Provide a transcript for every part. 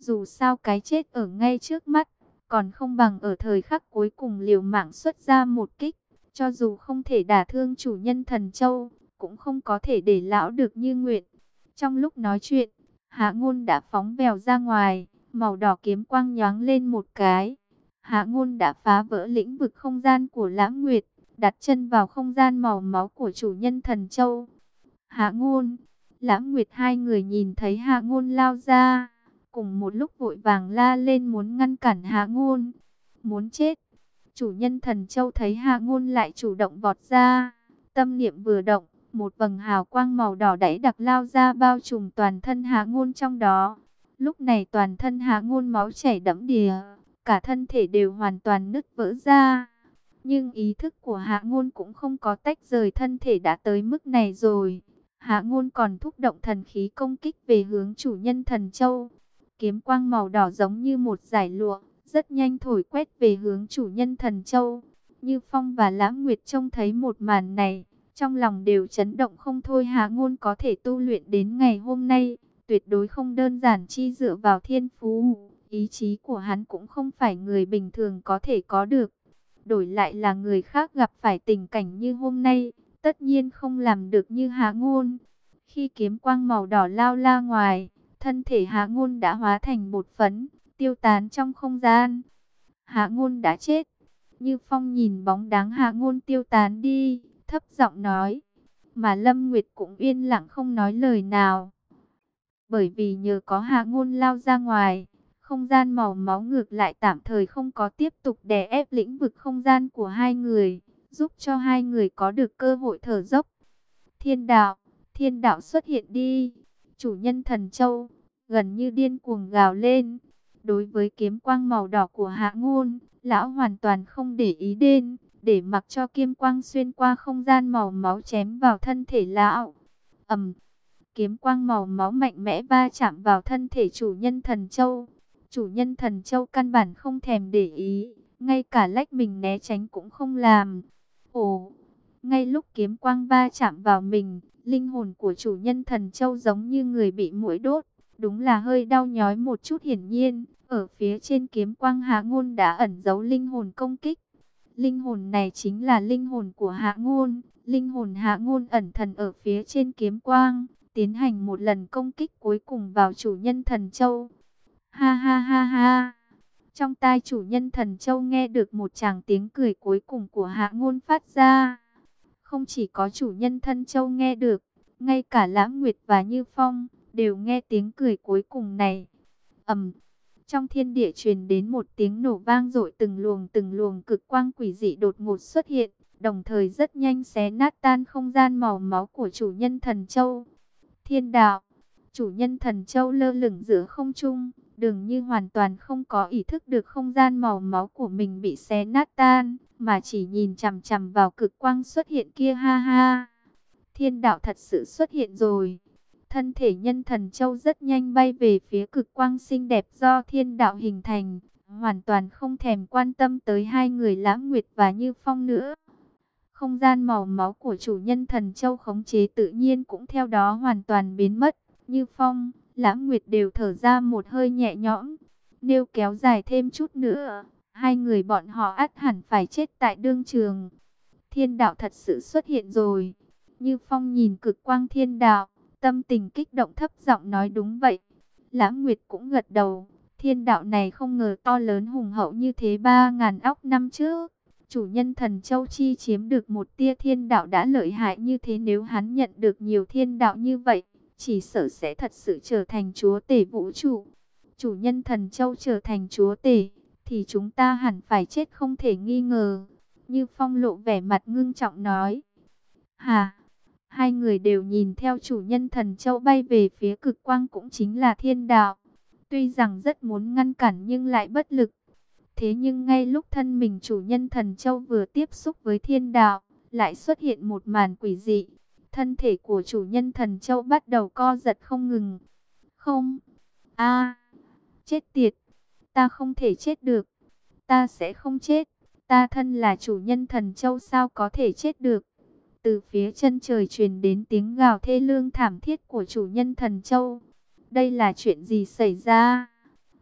Dù sao cái chết ở ngay trước mắt, còn không bằng ở thời khắc cuối cùng liều mạng xuất ra một kích. Cho dù không thể đả thương chủ nhân thần châu, cũng không có thể để lão được như nguyện. Trong lúc nói chuyện, Hạ Ngôn đã phóng vèo ra ngoài, màu đỏ kiếm quang nhoáng lên một cái. Hạ Ngôn đã phá vỡ lĩnh vực không gian của Lãng Nguyệt, đặt chân vào không gian màu máu của chủ nhân thần châu. Hạ Ngôn, Lãng Nguyệt hai người nhìn thấy Hạ Ngôn lao ra, cùng một lúc vội vàng la lên muốn ngăn cản Hạ Ngôn. Muốn chết. Chủ nhân thần châu thấy Hạ Ngôn lại chủ động vọt ra, tâm niệm vừa động, một vầng hào quang màu đỏ đẩy đặc lao ra bao trùm toàn thân Hạ Ngôn trong đó. Lúc này toàn thân Hạ Ngôn máu chảy đẫm đìa, cả thân thể đều hoàn toàn nứt vỡ ra. Nhưng ý thức của Hạ Ngôn cũng không có tách rời thân thể đã tới mức này rồi. Hạ Ngôn còn thúc động thần khí công kích về hướng chủ nhân thần châu. Kiếm quang màu đỏ giống như một dải lụa, rất nhanh thổi quét về hướng chủ nhân thần châu. Như Phong và Lãng Nguyệt trông thấy một màn này, trong lòng đều chấn động không thôi. Hạ Ngôn có thể tu luyện đến ngày hôm nay, tuyệt đối không đơn giản chi dựa vào thiên phú. Ý chí của hắn cũng không phải người bình thường có thể có được. Đổi lại là người khác gặp phải tình cảnh như hôm nay, tất nhiên không làm được như Hạ Ngôn. Khi kiếm quang màu đỏ lao ra ngoài, thân thể Hạ Ngôn đã hóa thành bột phấn, tiêu tán trong không gian. Hạ Ngôn đã chết. Như Phong nhìn bóng dáng Hạ Ngôn tiêu tán đi, thấp giọng nói. Mà Lâm Nguyệt cũng yên lặng không nói lời nào. Bởi vì nhờ có Hạ Ngôn lao ra ngoài, không gian màu máu ngược lại tạm thời không có tiếp tục đè ép lĩnh vực không gian của hai người, giúp cho hai người có được cơ hội thở dốc. Thiên đạo xuất hiện đi. Chủ nhân thần châu gần như điên cuồng gào lên. Đối với kiếm quang màu đỏ của Hạ Ngôn, lão hoàn toàn không để ý đến, để mặc cho kiếm quang xuyên qua không gian màu máu chém vào thân thể lão. Kiếm quang màu máu mạnh mẽ va chạm vào thân thể chủ nhân thần châu. Chủ nhân thần châu căn bản không thèm để ý, ngay cả lách mình né tránh cũng không làm. Ồ, ngay lúc kiếm quang va chạm vào mình, linh hồn của chủ nhân thần châu giống như người bị muỗi đốt. Đúng là hơi đau nhói một chút. Hiển nhiên, ở phía trên kiếm quang Hạ Ngôn đã ẩn giấu linh hồn công kích. Linh hồn này chính là linh hồn của Hạ Ngôn. Linh hồn Hạ Ngôn ẩn thần ở phía trên kiếm quang, tiến hành một lần công kích cuối cùng vào chủ nhân thần châu. Ha ha ha ha. Trong tai chủ nhân thần châu nghe được một tràng tiếng cười cuối cùng của Hạ Ngôn phát ra. Không chỉ có chủ nhân thần châu nghe được, ngay cả Lãng Nguyệt và Như Phong đều nghe tiếng cười cuối cùng này. Trong thiên địa truyền đến một tiếng nổ vang dội, từng luồng cực quang quỷ dị đột ngột xuất hiện, đồng thời rất nhanh xé nát tan không gian màu máu của chủ nhân thần châu. Thiên đạo. Chủ nhân thần châu lơ lửng giữa không trung, dường như hoàn toàn không có ý thức được không gian màu máu của mình bị xé nát tan, mà chỉ nhìn chằm chằm vào cực quang xuất hiện kia. Ha ha. Thiên đạo thật sự xuất hiện rồi. Thân thể nhân thần châu rất nhanh bay về phía cực quang xinh đẹp do thiên đạo hình thành, hoàn toàn không thèm quan tâm tới hai người Lãng Nguyệt và Như Phong nữa. Không gian màu máu của chủ nhân thần châu khống chế tự nhiên cũng theo đó hoàn toàn biến mất. Như Phong, Lãng Nguyệt đều thở ra một hơi nhẹ nhõm. Nếu kéo dài thêm chút nữa, hai người bọn họ ắt hẳn phải chết tại đương trường. Thiên đạo thật sự xuất hiện rồi. Như Phong nhìn cực quang thiên đạo, tâm tình kích động, thấp giọng nói đúng vậy. Lãng Nguyệt cũng gật đầu. Thiên đạo này không ngờ to lớn hùng hậu như thế. 3.000 óc năm trước, chủ nhân thần châu chi chiếm được một tia thiên đạo đã lợi hại như thế. Nếu hắn nhận được nhiều thiên đạo như vậy, chỉ sợ sẽ thật sự trở thành chúa tể vũ trụ. Chủ nhân thần châu trở thành chúa tể, thì chúng ta hẳn phải chết không thể nghi ngờ. Như Phong lộ vẻ mặt ngưng trọng nói. Hà. Hai người đều nhìn theo chủ nhân thần châu bay về phía cực quang, cũng chính là thiên đạo. Tuy rằng rất muốn ngăn cản nhưng lại bất lực. Thế nhưng ngay lúc thân mình chủ nhân thần châu vừa tiếp xúc với thiên đạo, lại xuất hiện một màn quỷ dị. Thân thể của chủ nhân thần châu bắt đầu co giật không ngừng. Không. Chết tiệt. Ta không thể chết được. Ta sẽ không chết. Ta thân là chủ nhân thần châu sao có thể chết được. Từ phía chân trời truyền đến tiếng gào thê lương thảm thiết của chủ nhân thần châu. Đây là chuyện gì xảy ra?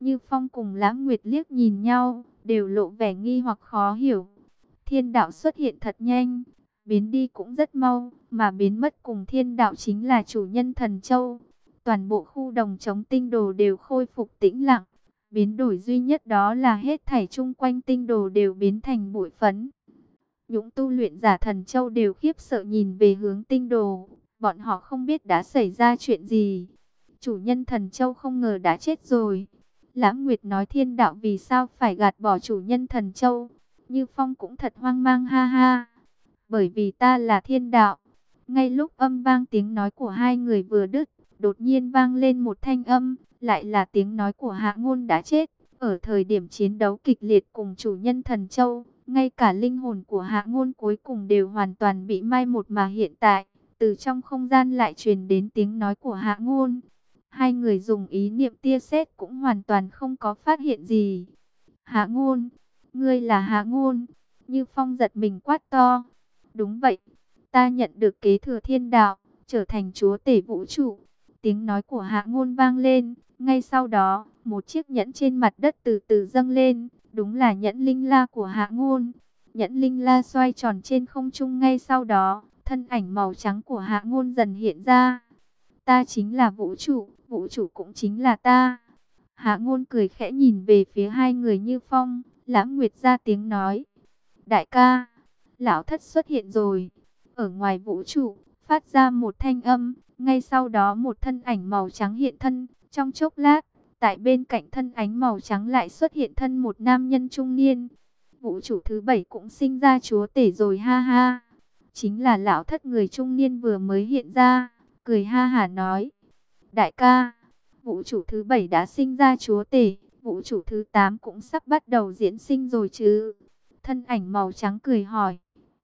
Như Phong cùng Lãng Nguyệt liếc nhìn nhau, đều lộ vẻ nghi hoặc khó hiểu. Thiên đạo xuất hiện thật nhanh, biến đi cũng rất mau, mà biến mất cùng thiên đạo chính là chủ nhân Thần Châu. Toàn bộ khu đồng trống tinh đồ đều khôi phục tĩnh lặng. Biến đổi duy nhất đó là hết thảy chung quanh tinh đồ đều biến thành bụi phấn. Những tu luyện giả Thần Châu đều khiếp sợ nhìn về hướng tinh đồ. Bọn họ không biết đã xảy ra chuyện gì. Chủ nhân Thần Châu không ngờ đã chết rồi. Lãng Nguyệt nói thiên đạo vì sao phải gạt bỏ chủ nhân Thần Châu. Như Phong cũng thật hoang mang ha ha. Bởi vì ta là thiên đạo. Ngay lúc âm vang tiếng nói của hai người vừa đứt, đột nhiên vang lên một thanh âm, lại là tiếng nói của Hạ Ngôn đã chết. Ở thời điểm chiến đấu kịch liệt cùng chủ nhân Thần Châu, ngay cả linh hồn của Hạ Ngôn cuối cùng đều hoàn toàn bị mai một, mà hiện tại, từ trong không gian lại truyền đến tiếng nói của Hạ Ngôn. Hai người dùng ý niệm tia sét cũng hoàn toàn không có phát hiện gì. Hạ Ngôn, ngươi là Hạ Ngôn? Như Phong giật mình quát to. Đúng vậy, ta nhận được kế thừa thiên đạo, trở thành chúa tể vũ trụ. Tiếng nói của Hạ Ngôn vang lên, ngay sau đó, một chiếc nhẫn trên mặt đất từ từ dâng lên, đúng là nhẫn linh la của Hạ Ngôn. Nhẫn linh la xoay tròn trên không trung, ngay sau đó, thân ảnh màu trắng của Hạ Ngôn dần hiện ra. Ta chính là vũ trụ cũng chính là ta. Hạ Ngôn cười khẽ nhìn về phía hai người Như Phong, Lãng Nguyệt ra tiếng nói. Đại ca, lão thất xuất hiện rồi. Ở ngoài vũ trụ, phát ra một thanh âm, ngay sau đó một thân ảnh màu trắng hiện thân. Trong chốc lát, tại bên cạnh thân ánh màu trắng lại xuất hiện thân một nam nhân trung niên. Vũ trụ thứ 7 cũng sinh ra chúa tể rồi ha ha. Chính là lão thất người trung niên vừa mới hiện ra, cười ha hả nói. Đại ca, vũ trụ thứ 7 đã sinh ra chúa tể, vũ trụ thứ 8 cũng sắp bắt đầu diễn sinh rồi chứ? Thân ảnh màu trắng cười hỏi.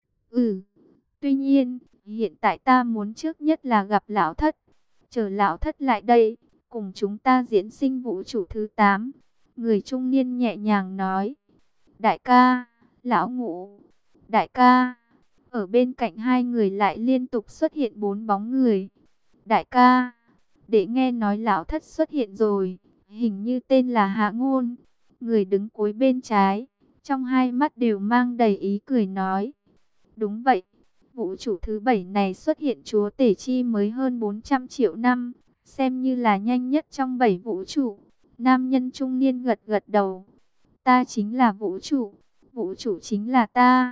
Ừ, tuy nhiên, hiện tại ta muốn trước nhất là gặp lão thất. Chờ lão thất lại đây, cùng chúng ta diễn sinh vũ trụ thứ 8. Người trung niên nhẹ nhàng nói. Đại ca, lão ngũ, đại ca. Ở bên cạnh hai người lại liên tục xuất hiện 4 bóng người. Đại ca, để nghe nói lão thất xuất hiện rồi, hình như tên là Hạ Ngôn. Người đứng cuối bên trái, trong hai mắt đều mang đầy ý cười nói. Đúng vậy, vũ trụ thứ 7 này xuất hiện chúa tể chi mới hơn 400 triệu năm, xem như là nhanh nhất trong 7 vũ trụ. Nam nhân trung niên gật gật đầu. Ta chính là vũ trụ chính là ta.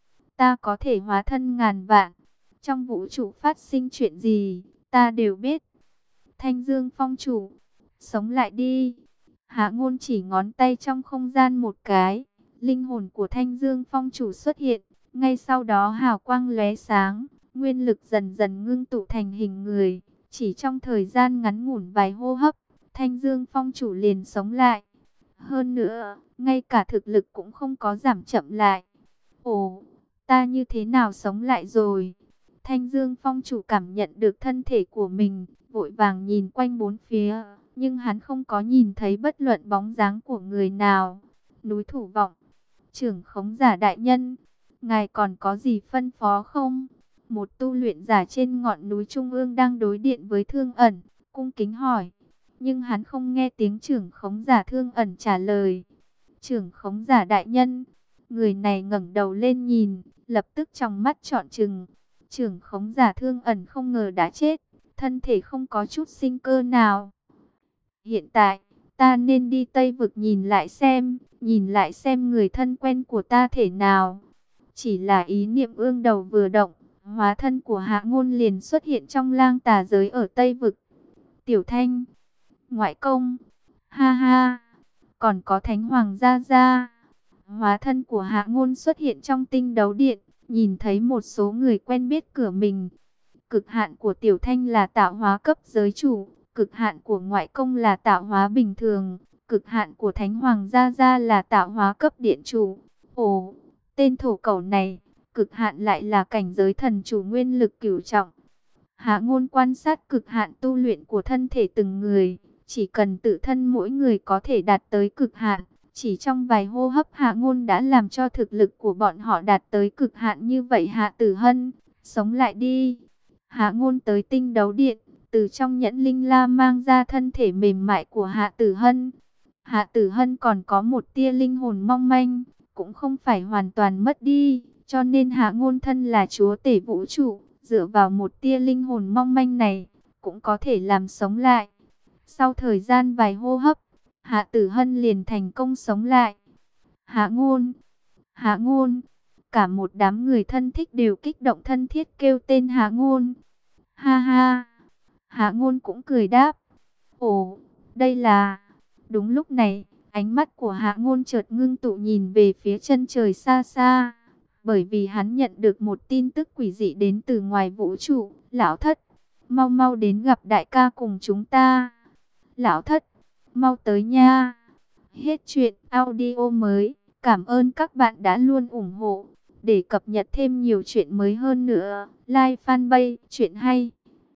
Ta có thể hóa thân ngàn vạn. Trong vũ trụ phát sinh chuyện gì, ta đều biết. Thanh Dương Phong chủ, sống lại đi. Hạ Ngôn chỉ ngón tay trong không gian một cái. Linh hồn của Thanh Dương Phong chủ xuất hiện. Ngay sau đó hào quang lóe sáng, nguyên lực dần dần ngưng tụ thành hình người. Chỉ trong thời gian ngắn ngủn vài hô hấp, Thanh Dương Phong chủ liền sống lại. Hơn nữa, ngay cả thực lực cũng không có giảm chậm lại. Ồ, ta như thế nào sống lại rồi? Thanh Dương Phong chủ cảm nhận được thân thể của mình, vội vàng nhìn quanh bốn phía, nhưng hắn không có nhìn thấy bất luận bóng dáng của người nào. Núi Thủ Vọng, trưởng khống giả đại nhân, ngài còn có gì phân phó không? Một tu luyện giả trên ngọn núi trung ương đang đối điện với Thương Ẩn, cung kính hỏi. Nhưng hắn không nghe tiếng trưởng khống giả Thương Ẩn trả lời. Trưởng khống giả đại nhân, người này ngẩng đầu lên nhìn, lập tức trong mắt trọn trừng. Trưởng khống giả Thương Ẩn không ngờ đã chết, thân thể không có chút sinh cơ nào. Hiện tại, ta nên đi Tây Vực nhìn lại xem người thân quen của ta thể nào. Chỉ là ý niệm ương đầu vừa động, hóa thân của Hạ Ngôn liền xuất hiện trong lang tà giới ở Tây Vực. Tiểu Thanh, ngoại công, ha ha, còn có Thánh Hoàng Gia Gia. Hóa thân của Hạ Ngôn xuất hiện trong tinh đấu điện, nhìn thấy một số người quen biết cửa mình. Cực hạn của Tiểu Thanh là tạo hóa cấp giới chủ, cực hạn của ngoại công là tạo hóa bình thường, cực hạn của Thánh Hoàng Gia Gia là tạo hóa cấp điện chủ. Ồ, tên thổ cẩu này, cực hạn lại là cảnh giới thần chủ nguyên lực cửu trọng. Hạ Ngôn quan sát cực hạn tu luyện của thân thể từng người, chỉ cần tự thân mỗi người có thể đạt tới cực hạn, chỉ trong vài hô hấp Hạ Ngôn đã làm cho thực lực của bọn họ đạt tới cực hạn như vậy. Hạ Tử Hân, sống lại đi. Hạ Ngôn tới tinh đấu điện, từ trong nhẫn linh la mang ra thân thể mềm mại của Hạ Tử Hân. Hạ Tử Hân còn có một tia linh hồn mong manh, cũng không phải hoàn toàn mất đi, cho nên Hạ Ngôn thân là chúa tể vũ trụ, dựa vào một tia linh hồn mong manh này, cũng có thể làm sống lại. Sau thời gian vài hô hấp, Hạ Tử Hân liền thành công sống lại. Hạ Ngôn, Hạ Ngôn, cả một đám người thân thích đều kích động thân thiết kêu tên Hạ Ngôn. Ha ha, Hạ Ngôn cũng cười đáp. Ồ, đây là... Đúng lúc này, ánh mắt của Hạ Ngôn chợt ngưng tụ nhìn về phía chân trời xa xa. Bởi vì hắn nhận được một tin tức quỷ dị đến từ ngoài vũ trụ. Lão thất, mau mau đến gặp đại ca cùng chúng ta. Lão thất, mau tới nha. Hết chuyện audio mới. Cảm ơn các bạn đã luôn ủng hộ. Để cập nhật thêm nhiều chuyện mới hơn nữa, like fanpage Chuyện Hay.